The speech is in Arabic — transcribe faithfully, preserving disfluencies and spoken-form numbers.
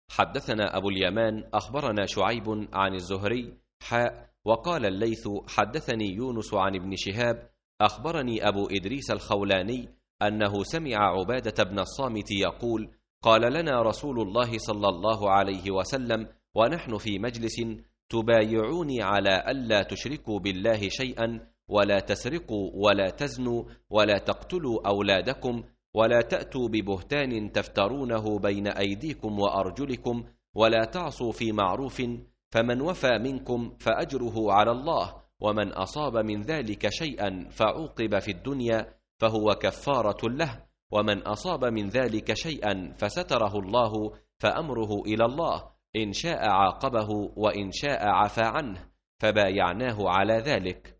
حدثنا أبو اليمان أخبرنا شعيب عن الزهري حاء وقال الليث حدثني يونس عن ابن شهاب أخبرني أبو إدريس الخولاني أنه سمع عبادة بن الصامت يقول قال لنا رسول الله صلى الله عليه وسلم ونحن في مجلس تبايعوني على ألا تشركوا بالله شيئا ولا تسرقوا ولا تزنوا ولا تقتلوا أولادكم ولا تأتوا ببهتان تفترونه بين أيديكم وأرجلكم ولا تعصوا في معروف فمن وفى منكم فأجره على الله ومن أصاب من ذلك شيئا فعوقب في الدنيا فهو كفارة له ومن أصاب من ذلك شيئا فستره الله فأمره إلى الله إن شاء عاقبه وإن شاء عفى عنه فبايعناه على ذلك.